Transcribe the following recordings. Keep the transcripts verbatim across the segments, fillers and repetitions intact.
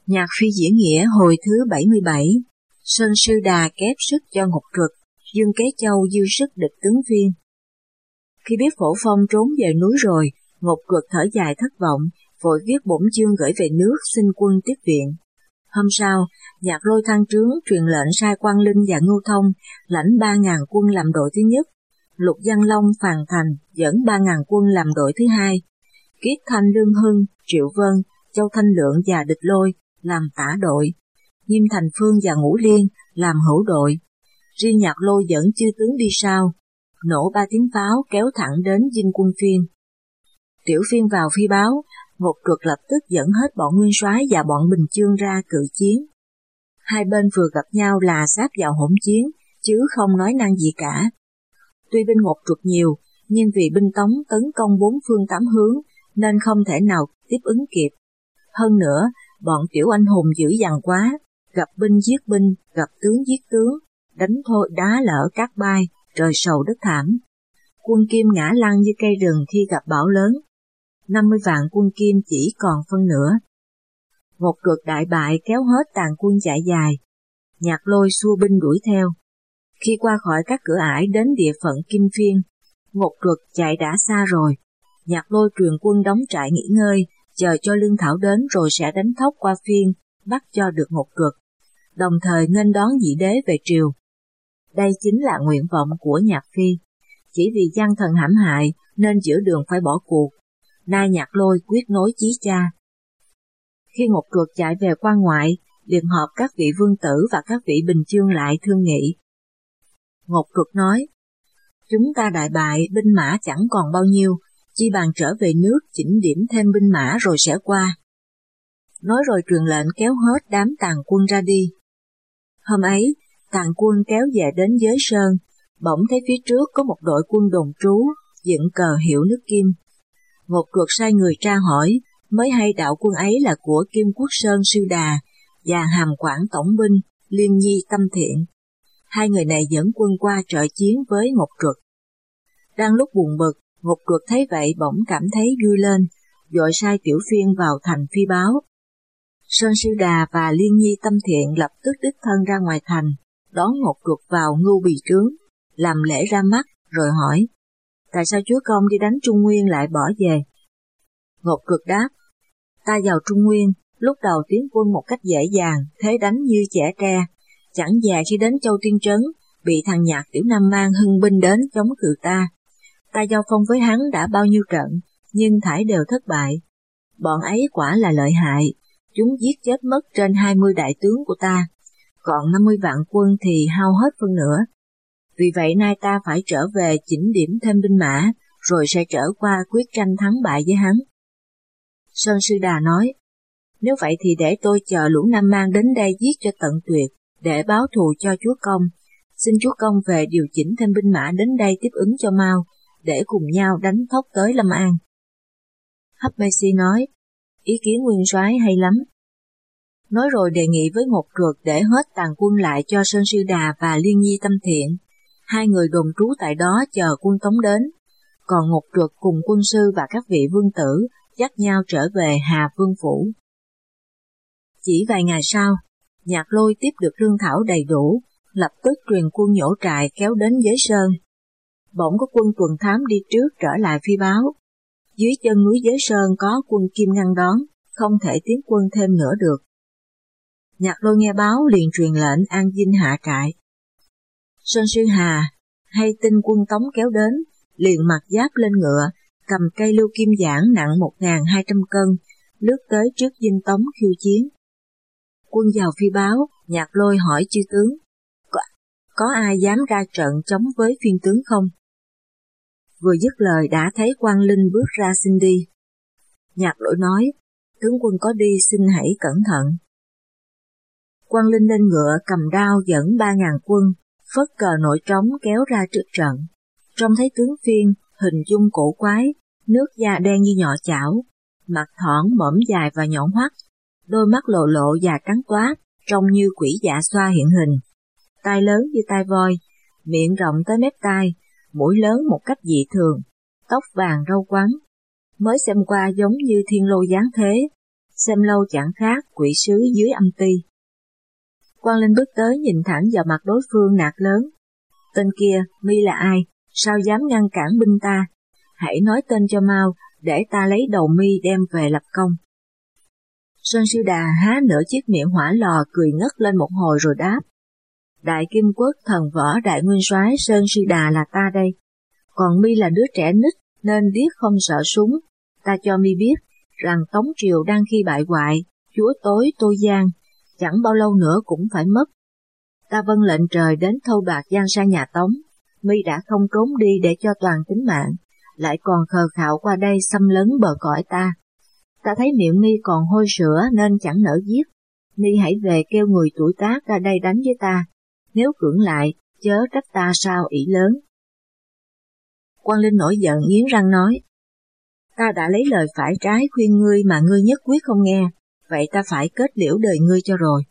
Nhạc phi diễn nghĩa hồi thứ bảy mươi bảy. Sơn Sư Đà kép sức cho Ngục Truật, Dương Kế Châu dư sức địch tướng Phiên. Khi biết Phổ Phong trốn về núi rồi, Ngục Truật thở dài thất vọng, vội viết bổn chương gửi về nước xin quân tiếp viện. Hôm sau, Nhạc Lôi thăng trướng truyền lệnh sai Quang Linh và Ngưu Thông lãnh ba ngàn quân làm đội thứ nhất, Lục Văn Long, Phàn Thành dẫn ba ngàn quân làm đội thứ hai, Kiết Thanh, Lương Hưng, Triệu Vân, Châu Thanh Lượng và Địch Lôi làm tả đội, Nghiêm Thành Phương và Ngũ Liên làm hữu đội. Riêng Nhạc Lôi dẫn chư tướng đi sau, nổ ba tiếng pháo kéo thẳng đến dinh quân Phiên. Tiểu Phiên vào phi báo, Ngục Truật lập tức dẫn hết bọn nguyên soái và bọn Bình Chương ra cự chiến. Hai bên vừa gặp nhau là sáp vào hỗn chiến, chứ không nói năng gì cả. Tuy binh Ngục Truật nhiều, nhưng vì binh Tống tấn công bốn phương tám hướng, nên không thể nào tiếp ứng kịp. Hơn nữa, bọn tiểu anh hùng dữ dằn quá, gặp binh giết binh, gặp tướng giết tướng, đánh thôi đá lở cát bay, trời sầu đất thảm. Quân Kim ngã lăn như cây rừng khi gặp bão lớn. năm mươi vạn quân Kim chỉ còn phân nửa. Ngục Truật đại bại kéo hết tàn quân chạy dài. Nhạc Lôi xua binh đuổi theo. Khi qua khỏi các cửa ải đến địa phận Kim Phiên, Ngục Truật chạy đã xa rồi. Nhạc Lôi truyền quân đóng trại nghỉ ngơi, chờ cho lương thảo đến rồi sẽ đánh thóc qua Phiên, bắt cho được Ngục Truật, đồng thời nghênh đón Nhị Đế về triều. Đây chính là nguyện vọng của Nhạc Phi. Chỉ vì gian thần hãm hại nên giữa đường phải bỏ cuộc. Nay Nhạc Lôi quyết nối chí cha. Khi Ngục Truật chạy về quan ngoại, liền họp các vị vương tử và các vị bình chương lại thương nghị. Ngục Truật nói, chúng ta đại bại, binh mã chẳng còn bao nhiêu, chi bằng trở về nước chỉnh điểm thêm binh mã rồi sẽ qua. Nói rồi truyền lệnh kéo hết đám tàn quân ra đi. Hôm ấy, tàn quân kéo về đến Giới Sơn, bỗng thấy phía trước có một đội quân đồn trú, dựng cờ hiệu nước Kim. Ngục Truật sai người tra hỏi, mới hay đạo quân ấy là của Kim Quốc Sơn Sư Đà và Hàm Quảng Tổng binh Liên Nhi Tâm Thiện. Hai người này dẫn quân qua trợ chiến với Ngục Truật. Đang lúc buồn bực, Ngục Truật thấy vậy bỗng cảm thấy vui lên, vội sai Tiểu Phiên vào thành phi báo. Sơn Sư Đà và Liên Nhi Tâm Thiện lập tức đích thân ra ngoài thành, đón Ngục Truật vào ngưu bì trướng, làm lễ ra mắt, rồi hỏi, tại sao chúa công đi đánh Trung Nguyên lại bỏ về? Ngục Truật đáp, ta vào Trung Nguyên, lúc đầu tiến quân một cách dễ dàng, thế đánh như trẻ tre, chẳng dè khi đến Châu Tiên Trấn, bị thằng Nhạc Tiểu Nam Mang hưng binh đến chống cự ta. Ta giao phong với hắn đã bao nhiêu trận, nhưng thảy đều thất bại. Bọn ấy quả là lợi hại, chúng giết chết mất trên hai mươi đại tướng của ta, còn năm mươi vạn quân thì hao hết phân nửa. Vì vậy nay ta phải trở về chỉnh điểm thêm binh mã, rồi sẽ trở qua quyết tranh thắng bại với hắn. Sơn Sư Đà nói, nếu vậy thì để tôi chờ lũ Nam Mang đến đây giết cho tận tuyệt, để báo thù cho chúa công. Xin chúa công về điều chỉnh thêm binh mã đến đây tiếp ứng cho mau, để cùng nhau đánh thóc tới Lâm An. Hấp Mê Si nói, ý kiến nguyên soái hay lắm. Nói rồi đề nghị với Ngục Truật để hết tàn quân lại cho Sơn Sư Đà và Liên Nhi Tâm Thiện. Hai người đồn trú tại đó chờ quân Tống đến, còn Ngục Truật cùng quân sư và các vị vương tử dắt nhau trở về Hà Vương Phủ. Chỉ vài ngày sau, Nhạc Lôi tiếp được lương thảo đầy đủ, lập tức truyền quân nhổ trại kéo đến Giới Sơn. Bỗng có quân tuần thám đi trước trở lại phi báo. Dưới chân núi Giới Sơn có quân Kim ngăn đón, không thể tiến quân thêm nữa được. Nhạc Lôi nghe báo liền truyền lệnh an dinh hạ trại. Sơn Sư Hà hay tin quân Tống kéo đến, liền mặc giáp lên ngựa, cầm cây lưu kim giảng nặng một nghìn hai trăm cân, lướt tới trước dinh Tống khiêu chiến. Quân vào phi báo, Nhạc Lôi hỏi chư tướng, có, có ai dám ra trận chống với phiên tướng không? Vừa dứt lời đã thấy Quang Linh bước ra xin đi. Nhạc Lôi nói, tướng quân có đi xin hãy cẩn thận. Quang Linh lên ngựa cầm đao dẫn ba ngàn quân, phất cờ nội trống kéo ra trước trận. Trông thấy tướng Phiên, hình dung cổ quái, nước da đen như nhọ chảo, mặt thỏn mõm dài và nhọn hoắt, đôi mắt lộ lộ và trắng toát, trông như quỷ dạ xoa hiện hình. Tai lớn như tai voi, miệng rộng tới mép tai, mũi lớn một cách dị thường, tóc vàng râu quắn. Mới xem qua giống như thiên lô giáng thế, xem lâu chẳng khác quỷ sứ dưới âm ty. Quang Linh bước tới nhìn thẳng vào mặt đối phương nạt lớn. Tên kia, mi là ai, sao dám ngăn cản binh ta? Hãy nói tên cho mau, để ta lấy đầu mi đem về lập công. Sơn Sư Đà há nửa chiếc miệng hỏa lò cười ngất lên một hồi rồi đáp. Đại Kim Quốc thần võ đại nguyên soái Sơn Sư Đà là ta đây. Còn mi là đứa trẻ nít nên biết không sợ súng. Ta cho mi biết rằng Tống Triều đang khi bại hoại, chúa tối Tô Giang, chẳng bao lâu nữa cũng phải mất. Ta vâng lệnh trời đến thâu bạc giang sang nhà Tống, mi đã không trốn đi để cho toàn tính mạng, lại còn khờ khạo qua đây xâm lấn bờ cõi ta. Ta thấy miệng mi còn hôi sữa nên chẳng nỡ giết, mi hãy về kêu người tuổi tác ra đây đánh với ta, nếu cưỡng lại, chớ trách ta sao ỷ lớn. Quang Linh nổi giận nghiến răng nói, ta đã lấy lời phải trái khuyên ngươi mà ngươi nhất quyết không nghe, vậy ta phải kết liễu đời ngươi cho rồi.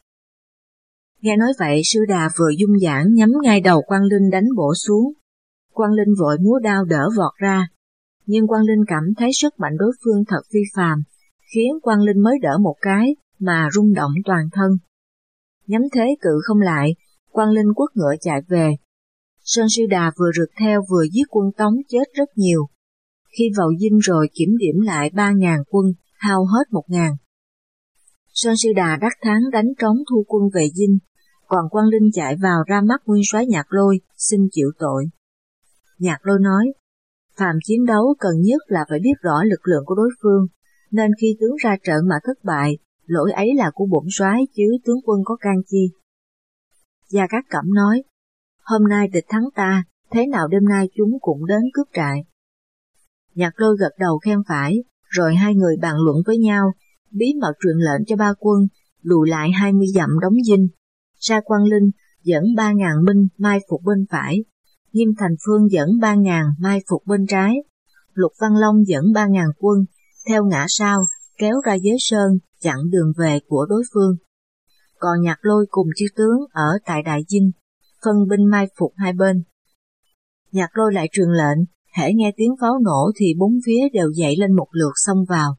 Nghe nói vậy, Sư Đà vừa dung dãn nhắm ngay đầu Quang Linh đánh bổ xuống. Quang Linh vội múa đao đỡ vọt ra, nhưng Quang Linh cảm thấy sức mạnh đối phương thật phi phàm, khiến Quang Linh mới đỡ một cái mà rung động toàn thân. Nhắm thế cự không lại, Quang Linh quất ngựa chạy về. Sơn Sư Đà vừa rượt theo vừa giết quân Tống chết rất nhiều. Khi vào dinh rồi kiểm điểm lại ba ngàn quân, hao hết một ngàn. Sơn Sư Đà đắc thắng đánh trống thu quân về dinh, còn Quang Linh chạy vào ra mắt nguyên soái Nhạc Lôi, xin chịu tội. Nhạc Lôi nói, phàm chiến đấu cần nhất là phải biết rõ lực lượng của đối phương, nên khi tướng ra trận mà thất bại, lỗi ấy là của bổn soái chứ tướng quân có can chi. Gia Cát Cẩm nói, hôm nay địch thắng ta, thế nào đêm nay chúng cũng đến cướp trại. Nhạc Lôi gật đầu khen phải, rồi hai người bàn luận với nhau, bí mật truyền lệnh cho ba quân, lùi lại hai mươi dặm đóng dinh. Sa Quang Linh dẫn ba ngàn binh mai phục bên phải, Nghiêm Thành Phương dẫn ba ngàn mai phục bên trái, Lục Văn Long dẫn ba ngàn quân, theo ngã sau, kéo ra Giới Sơn, chặn đường về của đối phương. Còn Nhạc Lôi cùng chư tướng ở tại Đại Dinh, phân binh mai phục hai bên. Nhạc Lôi lại truyền lệnh, hễ nghe tiếng pháo nổ thì bốn phía đều dậy lên một lượt xông vào.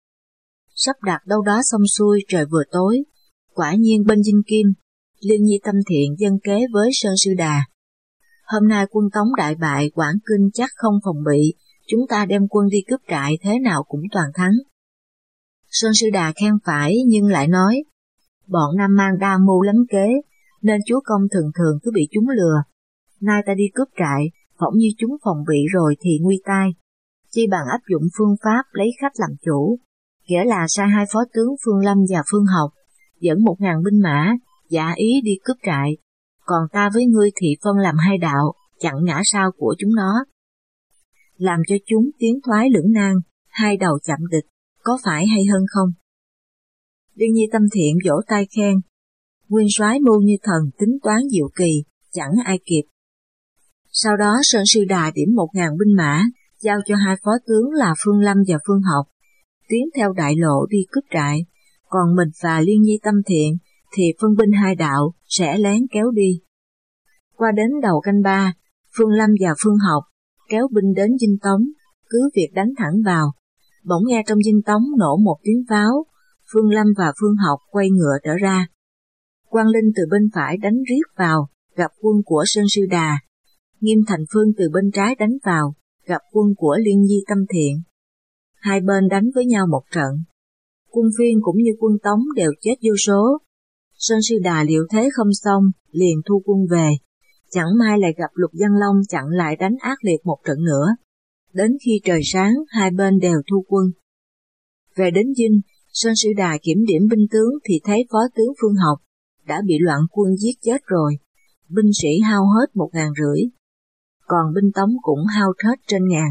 Sắp đặt đâu đó xong xuôi trời vừa tối, quả nhiên bên Dinh Kim, Liên Nhi Tâm Thiện dân kế với Sơn Sư Đà. Hôm nay quân Tống đại bại, Quảng Kinh chắc không phòng bị, chúng ta đem quân đi cướp trại thế nào cũng toàn thắng. Sơn Sư Đà khen phải nhưng lại nói, bọn Nam Mang đa mưu lắm kế, nên chúa công thường thường cứ bị chúng lừa. Nay ta đi cướp trại, phỏng như chúng phòng bị rồi thì nguy tai. Chi bằng áp dụng phương pháp lấy khách làm chủ, nghĩa là sai hai phó tướng Phương Lâm và Phương Học, dẫn một ngàn binh mã, giả ý đi cướp trại, còn ta với ngươi thì phân làm hai đạo, chặn ngã sau của chúng nó. Làm cho chúng tiến thoái lưỡng nan, hai đầu chặn địch, có phải hay hơn không? Liên Nhi Tâm Thiện vỗ tay khen, nguyên soái mưu như thần tính toán diệu kỳ, chẳng ai kịp. Sau đó Sơn Sư Đà điểm một ngàn binh mã, giao cho hai phó tướng là Phương Lâm và Phương Học, tiến theo đại lộ đi cướp trại, còn mình và Liên Nhi Tâm Thiện thì phân binh hai đạo sẽ lén kéo đi. Qua đến đầu canh ba, Phương Lâm và Phương Học kéo binh đến Dinh Tống, cứ việc đánh thẳng vào. Bỗng nghe trong Dinh Tống nổ một tiếng pháo, Phương Lâm và Phương Học quay ngựa trở ra. Quang Linh từ bên phải đánh riết vào, gặp quân của Sơn Sư Đà. Nghiêm Thành Phương từ bên trái đánh vào, gặp quân của Liên Nhi Tâm Thiện. Hai bên đánh với nhau một trận. Quân Phiên cũng như quân Tống đều chết vô số. Sơn Sư Đà liệu thế không xong, liền thu quân về. Chẳng may lại gặp Lục Văn Long chặn lại đánh ác liệt một trận nữa. Đến khi trời sáng, hai bên đều thu quân. Về đến Dinh, Sơn Sư Đà kiểm điểm binh tướng thì thấy phó tướng Phương Học đã bị loạn quân giết chết rồi. Binh sĩ hao hết một ngàn rưỡi. Còn binh Tống cũng hao hết trên ngàn.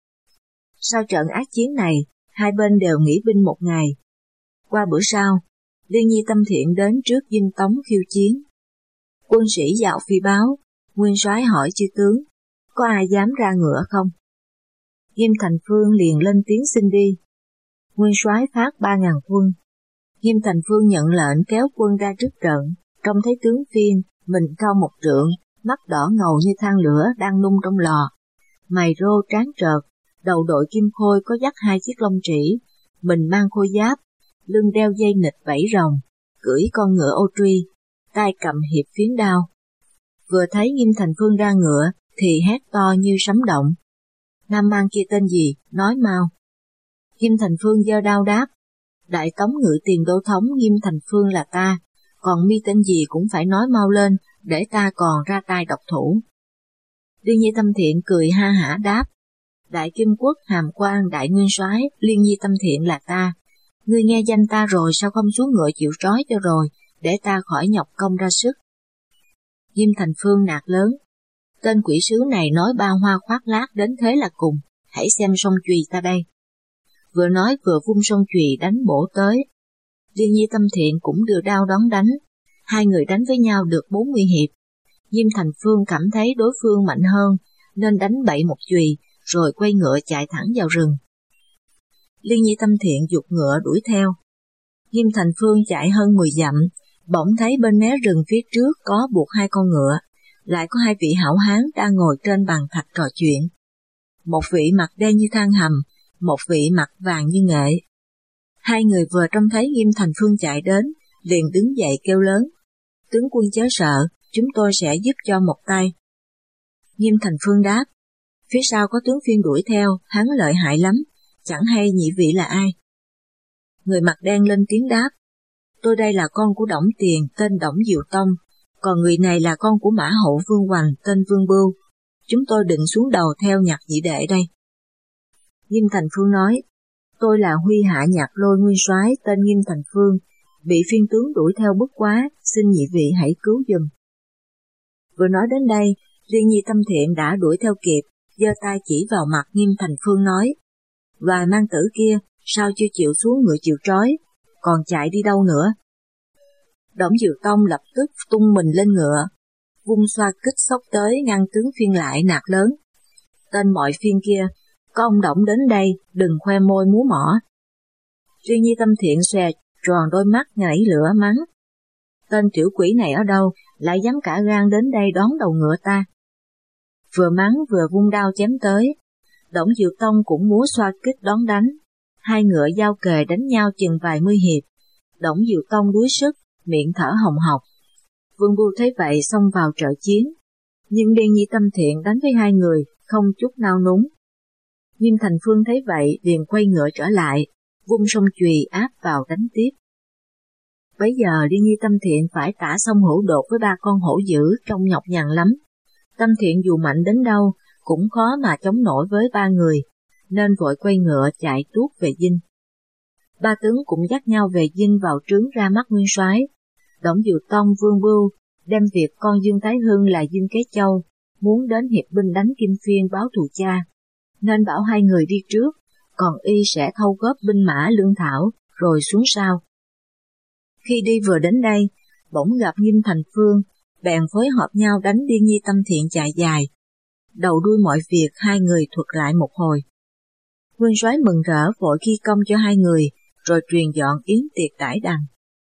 Sau trận ác chiến này, hai bên đều nghỉ binh một ngày. Qua bữa sau, Liên Nhi Tâm Thiện đến trước Dinh Tống khiêu chiến. Quân sĩ dạo phi báo, nguyên soái hỏi chư tướng, có ai dám ra ngựa không? Nghiêm Thành Phương liền lên tiếng xin đi. Nguyên soái phát ba ngàn quân. Nghiêm Thành Phương nhận lệnh kéo quân ra trước trận, trông thấy tướng Phiên, mình cao một trượng, mắt đỏ ngầu như than lửa đang nung trong lò, mày rô trán trợt, đầu đội kim khôi có dắt hai chiếc lông trĩ, mình mang khôi giáp, lưng đeo dây nịt vảy rồng, cưỡi con ngựa ô truy, tay cầm hiệp phiến đao. Vừa thấy Nghiêm Thành Phương ra ngựa thì hét to như sấm động. Nam mang kia tên gì, nói mau. Nghiêm Thành Phương giơ đao đáp, Đại Tống Ngự Tiền Đô Thống Nghiêm Thành Phương là ta, còn mi tên gì cũng phải nói mau lên, để ta còn ra tay độc thủ. Liên Nhi Tâm Thiện cười ha hả đáp, Đại Kim Quốc Hàm Quan Đại Nguyên Soái Liên Nhi Tâm Thiện là ta, ngươi nghe danh ta rồi sao không xuống ngựa chịu trói cho rồi, để ta khỏi nhọc công ra sức. Nghiêm Thành Phương nạt lớn, tên quỷ sứ này nói ba hoa khoác lác đến thế là cùng, hãy xem song chùy ta đây. Vừa nói vừa vung song chùy đánh bổ tới. Liên Nhi Tâm Thiện cũng đưa đao đón đánh, hai người đánh với nhau được bốn mươi hiệp. Nghiêm Thành Phương cảm thấy đối phương mạnh hơn, nên đánh bậy một chùy, rồi quay ngựa chạy thẳng vào rừng. Liên Nhi Tâm Thiện giục ngựa đuổi theo. Nghiêm Thành Phương chạy hơn mười dặm, bỗng thấy bên mé rừng phía trước có buộc hai con ngựa, lại có hai vị hảo hán đang ngồi trên bàn thạch trò chuyện. Một vị mặt đen như than hầm, một vị mặt vàng như nghệ. Hai người vừa trông thấy Nghiêm Thành Phương chạy đến, liền đứng dậy kêu lớn, tướng quân chớ sợ, chúng tôi sẽ giúp cho một tay. Nghiêm Thành Phương đáp, phía sau có tướng Phiên đuổi theo, hắn lợi hại lắm, chẳng hay nhị vị là ai. Người mặt đen lên tiếng đáp, tôi đây là con của Đổng Tiền, tên Đổng Diệu Tông, còn người này là con của Mã Hậu Vương Hoành, tên Vương Bưu. Chúng tôi định xuống đầu theo nhạc nhị đệ đây. Nghiêm Thành Phương nói, tôi là Huy Hạ Nhạc Lôi Nguyên Soái tên Nghiêm Thành Phương, bị Phiên tướng đuổi theo bức quá, xin nhị vị hãy cứu giùm. Vừa nói đến đây, Liên Nhi Tâm Thiện đã đuổi theo kịp, giơ tay chỉ vào mặt Nghiêm Thành Phương nói, loài mang tử kia, sao chưa chịu xuống ngựa chịu trói, còn chạy đi đâu nữa. Đổng Diệu Tông lập tức tung mình lên ngựa, vung xoa kích xốc tới ngăn tướng Phiên lại nạt lớn. Tên mọi Phiên kia, có ông Đổng đến đây, đừng khoe môi múa mỏ. Liên Nhi Tâm Thiện xòe tròn đôi mắt nhảy lửa mắng. Tên tiểu quỷ này ở đâu, lại dám cả gan đến đây đón đầu ngựa ta. Vừa mắng vừa vung đao chém tới. Đổng Diệu Tông cũng múa xoa kích đón đánh. Hai ngựa giao kề đánh nhau chừng vài mươi hiệp. Đổng Diệu Tông đuối sức, miệng thở hồng hộc. Vương Bưu thấy vậy xông vào trợ chiến. Nhưng Liên Nhi Tâm Thiện đánh với hai người, không chút nao núng. Nghiêm Thành Phương thấy vậy liền quay ngựa trở lại, vung song chùy áp vào đánh tiếp. Bấy giờ Liên Nhi Tâm Thiện phải tả sông hổ đột với ba con hổ dữ trông nhọc nhằn lắm. Tâm Thiện dù mạnh đến đâu cũng khó mà chống nổi với ba người, nên vội quay ngựa chạy tuốt về dinh. Ba tướng cũng dắt nhau về dinh vào trướng ra mắt Nguyên Soái. Đổng Diệu Tông Vương Bưu đem việc con Dương Thái Hưng là Dương Kế Châu muốn đến hiệp binh đánh Kim Phiên báo thù cha, nên bảo hai người đi trước, còn y sẽ thâu góp binh mã lương thảo rồi xuống sau. Khi đi vừa đến đây, bỗng gặp Nghiêm Thành Phương, bèn phối hợp nhau đánh Liên Nhi Tâm Thiện chạy dài. Đầu đuôi mọi việc hai người thuật lại một hồi. Nguyên Soái mừng rỡ vội ghi công cho hai người, rồi truyền dọn yến tiệc đãi đằng.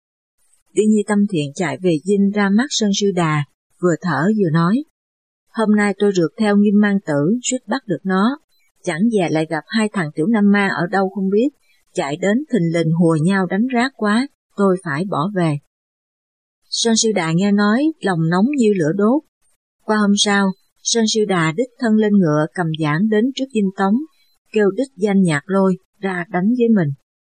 Liên Nhi Tâm Thiện chạy về dinh ra mắt Sơn Sư Đà, vừa thở vừa nói, hôm nay tôi rượt theo Nghiêm Mang Tử, suýt bắt được nó, chẳng dè lại gặp hai thằng tiểu Nam Ma ở đâu không biết, chạy đến thình lình hùa nhau đánh rác quá, tôi phải bỏ về. Sơn Sư Đà nghe nói, lòng nóng như lửa đốt. Qua hôm sau, Sơn Sư Đà đích thân lên ngựa cầm giảng đến trước dinh Tống, kêu đích danh Nhạc Lôi ra đánh với mình.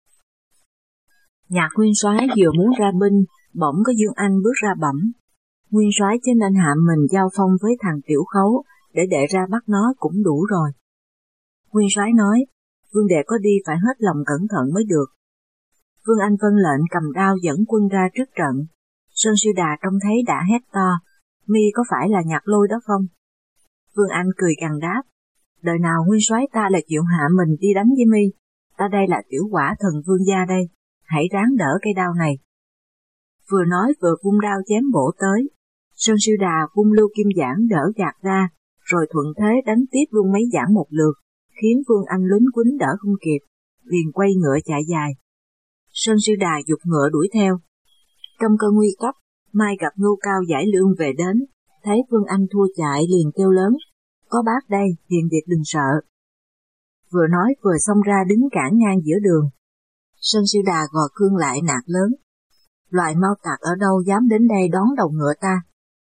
Nhạc Nguyên Soái vừa muốn ra binh, bỗng có Dương Anh bước ra bẩm. Nguyên Soái cho nên hạ mình giao phong với thằng Tiểu Khấu, để đệ ra bắt nó cũng đủ rồi. Nguyên Soái nói, Vương đệ có đi phải hết lòng cẩn thận mới được. Vương Anh vâng lệnh cầm đao dẫn quân ra trước trận. Sơn Sư Đà trông thấy đã hét to, mi có phải là Nhạc Lôi đó không? Vương Anh cười gằn đáp, đời nào Nguyên Soái ta là chịu hạ mình đi đánh với mi, ta đây là tiểu quả thần vương gia đây, hãy ráng đỡ cây đao này. Vừa nói vừa vung đao chém bổ tới. Sơn Sư Đà vung lưu kim giảng đỡ gạt ra, rồi thuận thế đánh tiếp luôn mấy giảng một lượt, khiến Vương Anh lúnh quýnh đỡ không kịp, liền quay ngựa chạy dài. Sơn Sư Đà giục ngựa đuổi theo. Trong cơn nguy cấp, mai gặp Ngưu Cao giải lương về đến, thấy Vương Anh thua chạy liền kêu lớn, có bác đây, hiền việc đừng sợ. Vừa nói vừa xông ra đứng cản ngang giữa đường. Sơn Sư Đà gò cương lại nạt lớn. Loại mau tặc ở đâu dám đến đây đón đầu ngựa ta?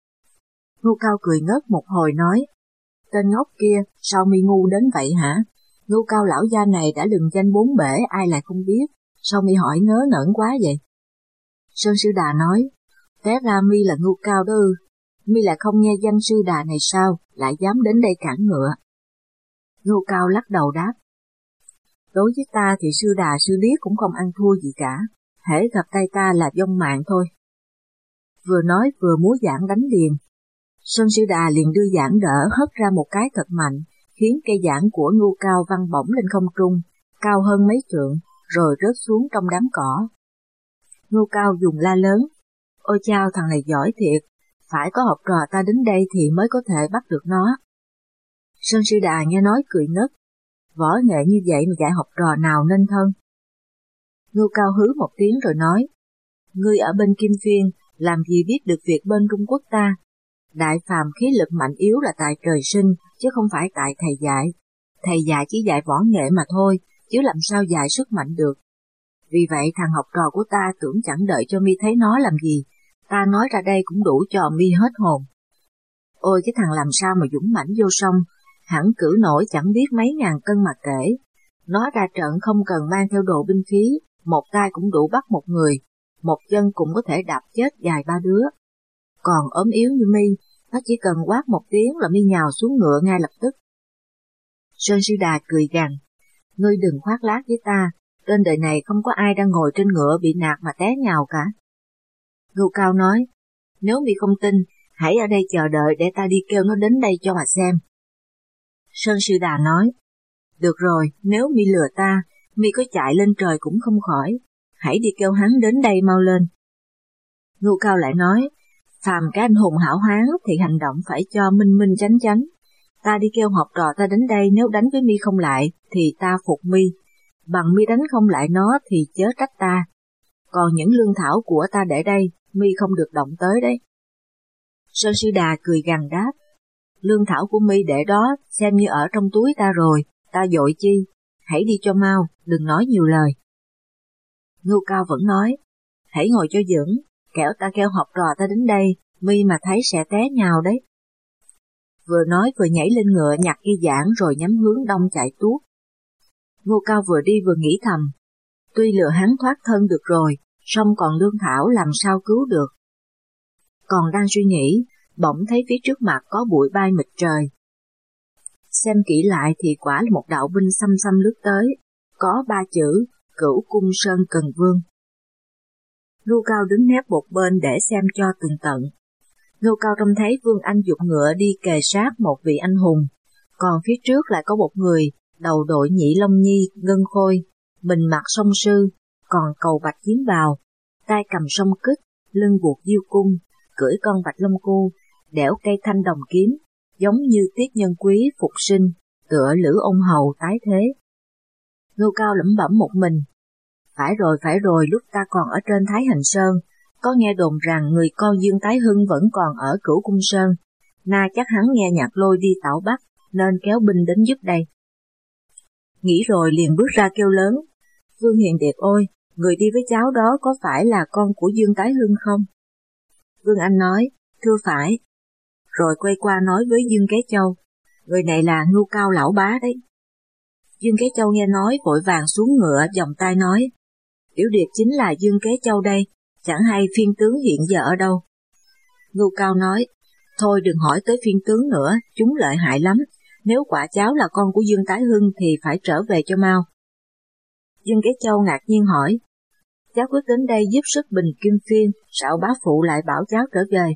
Ngưu Cao cười ngớt một hồi nói, tên ngốc kia, sao mi ngu đến vậy hả? Ngưu Cao lão gia này đã lừng danh bốn bể, ai lại không biết, sao mi hỏi ngớ ngẩn quá vậy? Sơn Sư Đà nói, té ra mi là Ngưu Cao đó ư, mi lại không nghe danh Sư Đà này sao, lại dám đến đây cản ngựa? Ngưu Cao lắc đầu đáp, đối với ta thì Sư Đà Sư Điếc cũng không ăn thua gì cả, hễ gặp tay ta là vong mạng thôi. Vừa nói vừa múa giảng đánh liền. Sơn Sư Đà liền đưa giảng đỡ hất ra một cái thật mạnh, khiến cây giảng của Ngưu Cao văng bổng lên không trung, cao hơn mấy trượng, rồi rớt xuống trong đám cỏ. Ngưu Cao dùng la lớn, ôi chao thằng này giỏi thiệt, phải có học trò ta đến đây thì mới có thể bắt được nó. Sơn Sư Đà nghe nói cười nấc, võ nghệ như vậy mà dạy học trò nào nên thân. Ngưu Cao hứ một tiếng rồi nói, ngươi ở bên Kim Phiên, làm gì biết được việc bên Trung Quốc ta? Đại phàm khí lực mạnh yếu là tại trời sinh, chứ không phải tại thầy dạy. Thầy dạy chỉ dạy võ nghệ mà thôi, chứ làm sao dạy sức mạnh được. Vì vậy thằng học trò của ta tưởng chẳng đợi cho mi thấy nó làm gì, ta nói ra đây cũng đủ cho mi hết hồn. Ôi cái thằng làm sao mà dũng mãnh vô sông, hẳn cử nổi chẳng biết mấy ngàn cân mà kể. Nó ra trận không cần mang theo đồ binh khí, một tay cũng đủ bắt một người, một chân cũng có thể đạp chết vài ba đứa. Còn ốm yếu như mi, nó chỉ cần quát một tiếng là mi nhào xuống ngựa ngay lập tức. Sơn Sư Đà cười gằn, ngươi đừng khoác lác với ta, trên đời này không có ai đang ngồi trên ngựa bị nạt mà té nhào cả. Ngưu Cao nói, nếu mi không tin, hãy ở đây chờ đợi để ta đi kêu nó đến đây cho mà xem. Sơn Sư Đà nói, được rồi, nếu mi lừa ta, mi có chạy lên trời cũng không khỏi, hãy đi kêu hắn đến đây mau lên. Ngưu Cao lại nói, phàm cái anh hùng hảo hán thì hành động phải cho minh minh chánh chánh. Ta đi kêu học trò ta đến đây, nếu đánh với mi không lại thì ta phục mi, bằng mi đánh không lại nó thì chớ trách ta. Còn những lương thảo của ta để đây, mi không được động tới đấy. Sơn Sư Đà cười gằn đáp, lương thảo của mi để đó xem như ở trong túi ta rồi, ta vội chi, hãy đi cho mau, đừng nói nhiều lời. Ngưu Cao vẫn nói, hãy ngồi cho vững, kẻo ta kêu học trò ta đến đây, mi mà thấy sẽ té nhào đấy. Vừa nói vừa nhảy lên ngựa nhặt cây giảng rồi nhắm hướng đông chạy tuốt. Ngưu Cao vừa đi vừa nghĩ thầm, tuy lừa hắn thoát thân được rồi, song còn lương thảo làm sao cứu được. Còn đang suy nghĩ, bỗng thấy phía trước mặt có bụi bay mịt trời. Xem kỹ lại thì quả là một đạo binh xăm xăm lướt tới, có ba chữ, Cửu Cung Sơn Cần Vương. Ngưu Cao đứng nép một bên để xem cho tường tận. Ngưu Cao trông thấy Vương Anh giục ngựa đi kề sát một vị anh hùng, còn phía trước lại có một người, đầu đội nhị long nhi, ngân khôi, mình mặc song sư, còn cầu bạch kiếm bào, tay cầm song kích, lưng buộc diêu cung, cưỡi con bạch long cu, đẽo cây thanh đồng kiếm, giống như tiết nhân quý phục sinh, tựa Lữ Ôn Hầu tái thế. Ngưu Cao lẩm bẩm một mình, phải rồi phải rồi, lúc ta còn ở trên Thái Hành Sơn, có nghe đồn rằng người con Dương Tái Hưng vẫn còn ở Cửu Cung Sơn, na chắc hắn nghe nhạc lôi đi Tảo Bắc, nên kéo binh đến giúp đây. Nghĩ rồi liền bước ra kêu lớn, Vương Hiền Điệp ôi, người đi với cháu đó có phải là con của Dương Tái Hưng không? Vương Anh nói, thưa phải. Rồi quay qua nói với Dương Kế Châu, người này là Ngưu Cao lão bá đấy. Dương Kế Châu nghe nói vội vàng xuống ngựa vòng tay nói, Tiểu Điệp chính là Dương Kế Châu đây, chẳng hay phiên tướng hiện giờ ở đâu. Ngưu Cao nói, thôi đừng hỏi tới phiên tướng nữa, chúng lợi hại lắm, nếu quả cháu là con của Dương Tái Hưng thì phải trở về cho mau. Dương Kế Châu ngạc nhiên hỏi, cháu quyết đến đây giúp sức bình Kim Phiên, sao bá phụ lại bảo cháu trở về?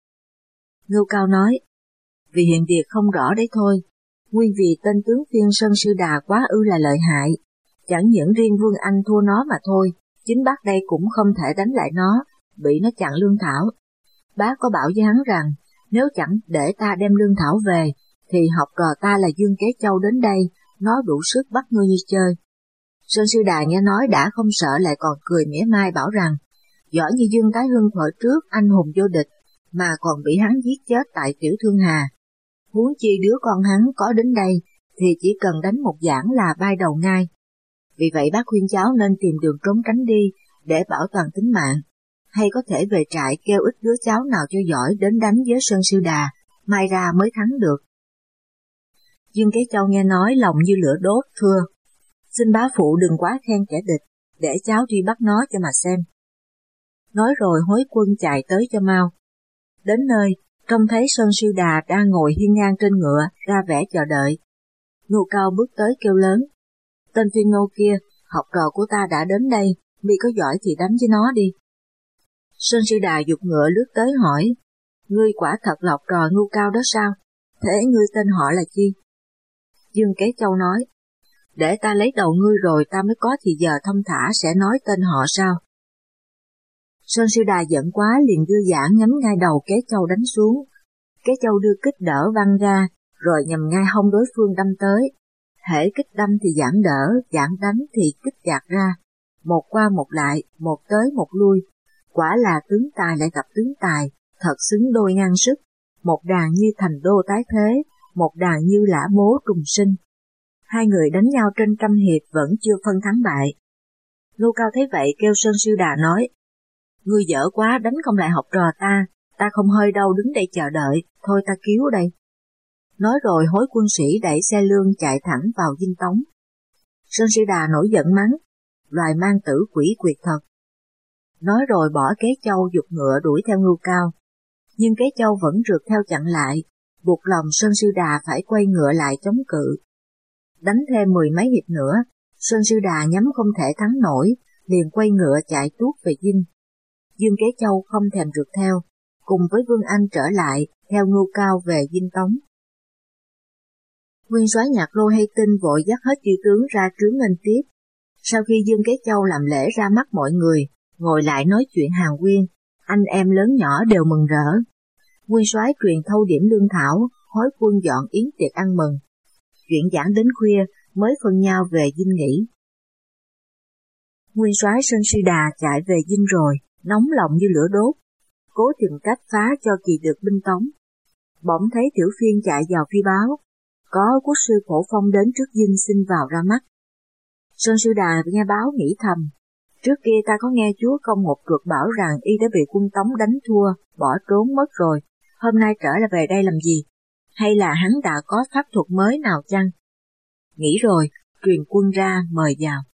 Ngưu Cao nói, vì hiện việc không rõ đấy thôi, nguyên vì tên tướng Phiên Sơn Sư Đà quá ư là lợi hại, chẳng những riêng Vương Anh thua nó mà thôi, chính bác đây cũng không thể đánh lại nó, bị nó chặn lương thảo. Bác có bảo với hắn rằng, nếu chẳng để ta đem lương thảo về, thì học trò ta là Dương Kế Châu đến đây, nó đủ sức bắt ngươi như chơi. Sơn Sư Đà nghe nói đã không sợ lại còn cười mỉa mai bảo rằng, giỏi như Dương Tái Hưng thuở trước anh hùng vô địch, mà còn bị hắn giết chết tại Tiểu Thương Hà. Huống chi đứa con hắn có đến đây, thì chỉ cần đánh một giảng là bay đầu ngay. Vì vậy bác khuyên cháu nên tìm đường trốn tránh đi để bảo toàn tính mạng, hay có thể về trại kêu ít đứa cháu nào cho giỏi đến đánh với Sơn Sư Đà, mai ra mới thắng được. Dương Kế Châu nghe nói lòng như lửa đốt, thưa: xin bá phụ đừng quá khen kẻ địch, để cháu đi bắt nó cho mà xem. Nói rồi hối quân chạy tới cho mau. Đến nơi, trông thấy Sơn Sư Đà đang ngồi hiên ngang trên ngựa, ra vẻ chờ đợi. Ngô Cao bước tới kêu lớn: tên Tuyên Ngô kia, học trò của ta đã đến đây, mi có giỏi thì đánh với nó đi. Sơn Sư Đà giục ngựa lướt tới hỏi: ngươi quả thật là học trò Ngô Cao đó sao? Thế ngươi tên họ là chi? Dương Kế Châu nói: để ta lấy đầu ngươi rồi ta mới có thì giờ thông thả sẽ nói tên họ sao. Sơn Sư Đà giận quá liền đưa giảng nhắm ngay đầu Kế Châu đánh xuống. Kế Châu đưa kích đỡ văng ra, rồi nhằm ngay hông đối phương đâm tới. Hễ kích đâm thì giảng đỡ, giảng đánh thì kích gạt ra. Một qua một lại, một tới một lui. Quả là tướng tài lại gặp tướng tài, thật xứng đôi ngang sức. Một đàn như thành đô tái thế, một đàn như lã bố trùng sinh. Hai người đánh nhau trên trăm hiệp vẫn chưa phân thắng bại. Ngô Cao thấy vậy kêu Sơn Sư Đà nói: ngươi dở quá, đánh không lại học trò ta, ta không hơi đâu đứng đây chờ đợi, thôi ta cứu đây. Nói rồi hối quân sĩ đẩy xe lương chạy thẳng vào dinh tống. Sơn Sư Đà nổi giận mắng: loài mang tử quỷ quyệt thật. Nói rồi bỏ Kế Châu giục ngựa đuổi theo Ngô Cao. Nhưng Kế Châu vẫn rượt theo chặn lại, buộc lòng Sơn Sư Đà phải quay ngựa lại chống cự. Đánh thêm mười mấy hiệp nữa, Sơn Sư Đà nhắm không thể thắng nổi, liền quay ngựa chạy tuốt về dinh. Dương Kế Châu không thèm rượt theo, cùng với Vương Anh trở lại, theo Ngô Cao về dinh tống. Nguyên soái Nhạc Lô hay tin vội dắt hết chư tướng ra trướng nghênh tiếp. Sau khi Dương Kế Châu làm lễ ra mắt mọi người, ngồi lại nói chuyện hàn huyên, anh em lớn nhỏ đều mừng rỡ. Nguyên soái truyền thâu điểm lương thảo, hối quân dọn yến tiệc ăn mừng. Chuyện giảng đến khuya mới phân nhau về dinh nghỉ. Nguyên soái Sơn Sư Đà chạy về dinh rồi, nóng lòng như lửa đốt, cố tìm cách phá cho kỳ được binh tống. Bỗng thấy Tiểu Phiên chạy vào phi báo, có quốc sư Phổ Phong đến trước dinh xin vào ra mắt. Sơn Sư Đà nghe báo nghĩ thầm: trước kia ta có nghe chúa công Ngọc Truật bảo rằng y đã bị quân Tống đánh thua, bỏ trốn mất rồi, hôm nay trở lại về đây làm gì? Hay là hắn đã có pháp thuật mới nào chăng? Nghĩ rồi, truyền quân ra mời vào.